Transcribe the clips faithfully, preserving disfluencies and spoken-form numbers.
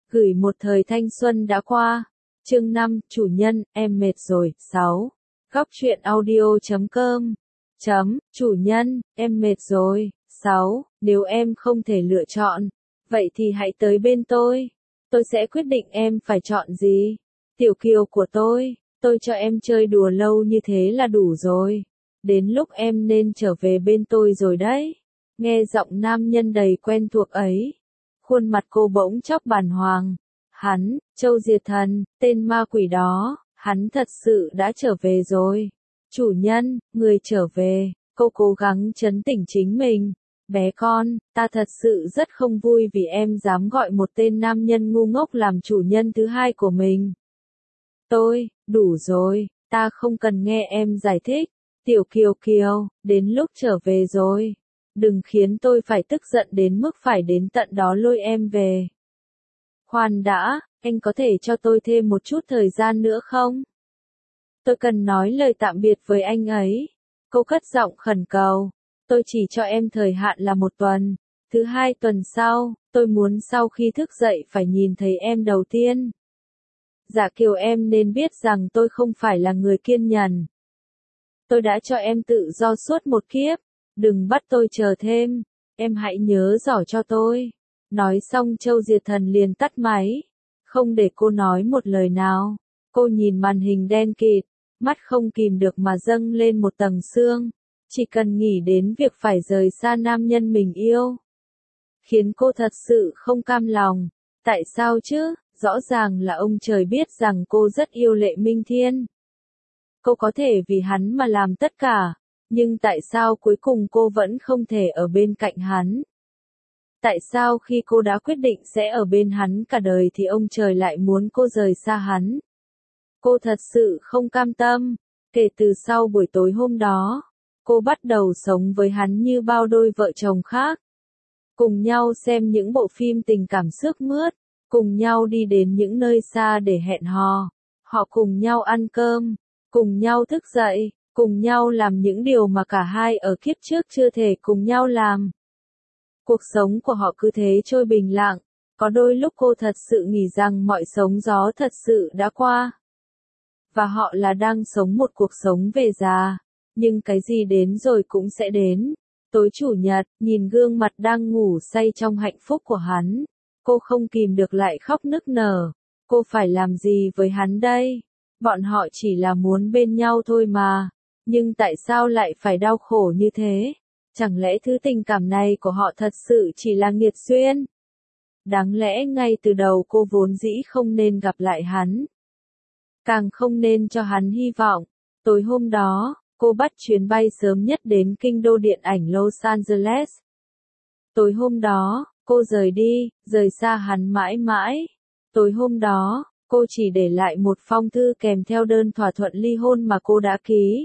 Gửi một thời thanh xuân đã qua. Chương năm, chủ nhân, em mệt rồi. sáu. Góc truyện audio chấm com. Chấm, chủ nhân, em mệt rồi. sáu. Nếu em không thể lựa chọn, vậy thì hãy tới bên tôi. Tôi sẽ quyết định em phải chọn gì. Tiểu kiều của tôi, tôi cho em chơi đùa lâu như thế là đủ rồi. Đến lúc em nên trở về bên tôi rồi đấy. Nghe giọng nam nhân đầy quen thuộc ấy. Khuôn mặt cô bỗng chốc bàng hoàng. Hắn, Châu Diệt Thần, tên ma quỷ đó, hắn thật sự đã trở về rồi. Chủ nhân, người trở về. Cô cố gắng trấn tĩnh chính mình. Bé con, ta thật sự rất không vui vì em dám gọi một tên nam nhân ngu ngốc làm chủ nhân thứ hai của mình. Tôi, đủ rồi, ta không cần nghe em giải thích. Tiểu Kiều Kiều, đến lúc trở về rồi. Đừng khiến tôi phải tức giận đến mức phải đến tận đó lôi em về. Khoan đã, anh có thể cho tôi thêm một chút thời gian nữa không? Tôi cần nói lời tạm biệt với anh ấy. Cô cất giọng khẩn cầu. Tôi chỉ cho em thời hạn là một tuần. Thứ hai tuần sau, tôi muốn sau khi thức dậy phải nhìn thấy em đầu tiên. Dạ Kiều, em nên biết rằng tôi không phải là người kiên nhẫn. Tôi đã cho em tự do suốt một kiếp. Đừng bắt tôi chờ thêm. Em hãy nhớ rõ cho tôi. Nói xong Châu Diệt Thần liền tắt máy. Không để cô nói một lời nào. Cô nhìn màn hình đen kịt. Mắt không kìm được mà dâng lên một tầng sương. Chỉ cần nghĩ đến việc phải rời xa nam nhân mình yêu. Khiến cô thật sự không cam lòng. Tại sao chứ? Rõ ràng là ông trời biết rằng cô rất yêu Lệ Minh Thiên. Cô có thể vì hắn mà làm tất cả. Nhưng tại sao cuối cùng cô vẫn không thể ở bên cạnh hắn? Tại sao khi cô đã quyết định sẽ ở bên hắn cả đời thì ông trời lại muốn cô rời xa hắn? Cô thật sự không cam tâm. Kể từ sau buổi tối hôm đó, cô bắt đầu sống với hắn như bao đôi vợ chồng khác. Cùng nhau xem những bộ phim tình cảm sướt mướt, cùng nhau đi đến những nơi xa để hẹn hò. Họ cùng nhau ăn cơm, cùng nhau thức dậy, cùng nhau làm những điều mà cả hai ở kiếp trước chưa thể cùng nhau làm. Cuộc sống của họ cứ thế trôi bình lặng. Có đôi lúc cô thật sự nghĩ rằng mọi sóng gió thật sự đã qua. Và họ là đang sống một cuộc sống về già. Nhưng cái gì đến rồi cũng sẽ đến. Tối chủ nhật, nhìn gương mặt đang ngủ say trong hạnh phúc của hắn. Cô không kìm được lại khóc nức nở. Cô phải làm gì với hắn đây? Bọn họ chỉ là muốn bên nhau thôi mà. Nhưng tại sao lại phải đau khổ như thế? Chẳng lẽ thứ tình cảm này của họ thật sự chỉ là nghiệt duyên? Đáng lẽ ngay từ đầu cô vốn dĩ không nên gặp lại hắn. Càng không nên cho hắn hy vọng. Tối hôm đó, cô bắt chuyến bay sớm nhất đến kinh đô điện ảnh Los Angeles. Tối hôm đó, cô rời đi, rời xa hắn mãi mãi. Tối hôm đó, cô chỉ để lại một phong thư kèm theo đơn thỏa thuận ly hôn mà cô đã ký.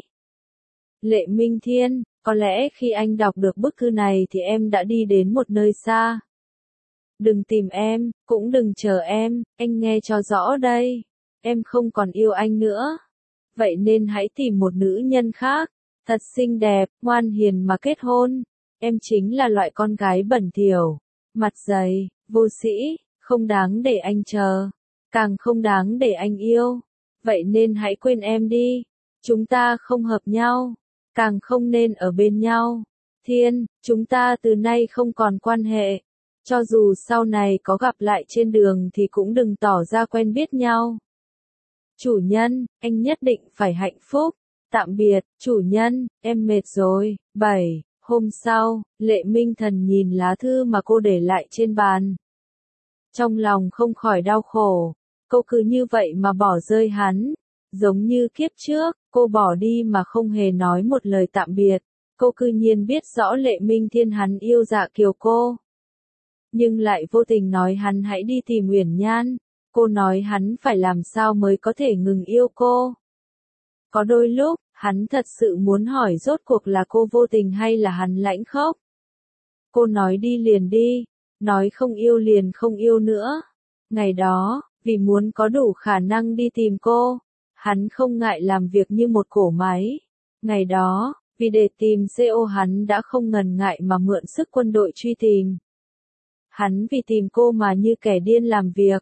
Lệ Minh Thiên, có lẽ khi anh đọc được bức thư này thì em đã đi đến một nơi xa. Đừng tìm em, cũng đừng chờ em, anh nghe cho rõ đây. Em không còn yêu anh nữa. Vậy nên hãy tìm một nữ nhân khác, thật xinh đẹp, ngoan hiền mà kết hôn. Em chính là loại con gái bẩn thỉu, mặt dày, vô sĩ, không đáng để anh chờ, càng không đáng để anh yêu. Vậy nên hãy quên em đi. Chúng ta không hợp nhau, càng không nên ở bên nhau. Thiên, chúng ta từ nay không còn quan hệ. Cho dù sau này có gặp lại trên đường thì cũng đừng tỏ ra quen biết nhau. Chủ nhân, anh nhất định phải hạnh phúc. Tạm biệt, chủ nhân, em mệt rồi. bảy. Hôm sau, Lệ Minh Thần nhìn lá thư mà cô để lại trên bàn. Trong lòng không khỏi đau khổ. Cô cứ như vậy mà bỏ rơi hắn. Giống như kiếp trước, cô bỏ đi mà không hề nói một lời tạm biệt. Cô cư nhiên biết rõ Lệ Minh Thiên hắn yêu Dạ Kiều cô. Nhưng lại vô tình nói hắn hãy đi tìm Uyển Nhan. Cô nói hắn phải làm sao mới có thể ngừng yêu cô. Có đôi lúc, hắn thật sự muốn hỏi rốt cuộc là cô vô tình hay là hắn lãnh khốc. Cô nói đi liền đi, nói không yêu liền không yêu nữa. Ngày đó, vì muốn có đủ khả năng đi tìm cô, hắn không ngại làm việc như một cỗ máy. Ngày đó, vì để tìm xê ô hắn đã không ngần ngại mà mượn sức quân đội truy tìm. Hắn vì tìm cô mà như kẻ điên làm việc,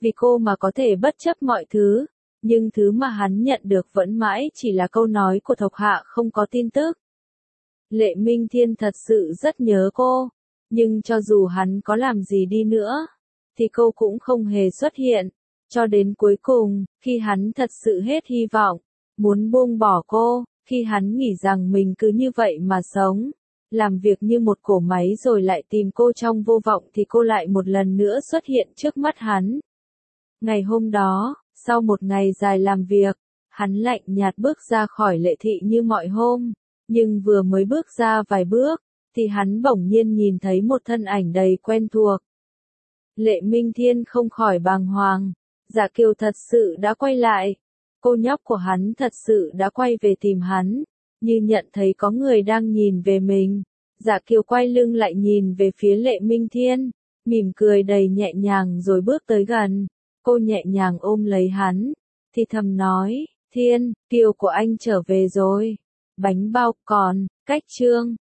vì cô mà có thể bất chấp mọi thứ, nhưng thứ mà hắn nhận được vẫn mãi chỉ là câu nói của Thộc Hạ không có tin tức. Lệ Minh Thiên thật sự rất nhớ cô, nhưng cho dù hắn có làm gì đi nữa, thì cô cũng không hề xuất hiện, cho đến cuối cùng, khi hắn thật sự hết hy vọng, muốn buông bỏ cô, khi hắn nghĩ rằng mình cứ như vậy mà sống, làm việc như một cỗ máy rồi lại tìm cô trong vô vọng thì cô lại một lần nữa xuất hiện trước mắt hắn. Ngày hôm đó, sau một ngày dài làm việc, hắn lạnh nhạt bước ra khỏi Lệ thị như mọi hôm, nhưng vừa mới bước ra vài bước, thì hắn bỗng nhiên nhìn thấy một thân ảnh đầy quen thuộc. Lệ Minh Thiên không khỏi bàng hoàng, Dạ Kiều thật sự đã quay lại, cô nhóc của hắn thật sự đã quay về tìm hắn, như nhận thấy có người đang nhìn về mình. Dạ Kiều quay lưng lại nhìn về phía Lệ Minh Thiên, mỉm cười đầy nhẹ nhàng rồi bước tới gần, cô nhẹ nhàng ôm lấy hắn, thì thầm nói, Thiên, Kiều của anh trở về rồi, bánh bao còn, cách trương.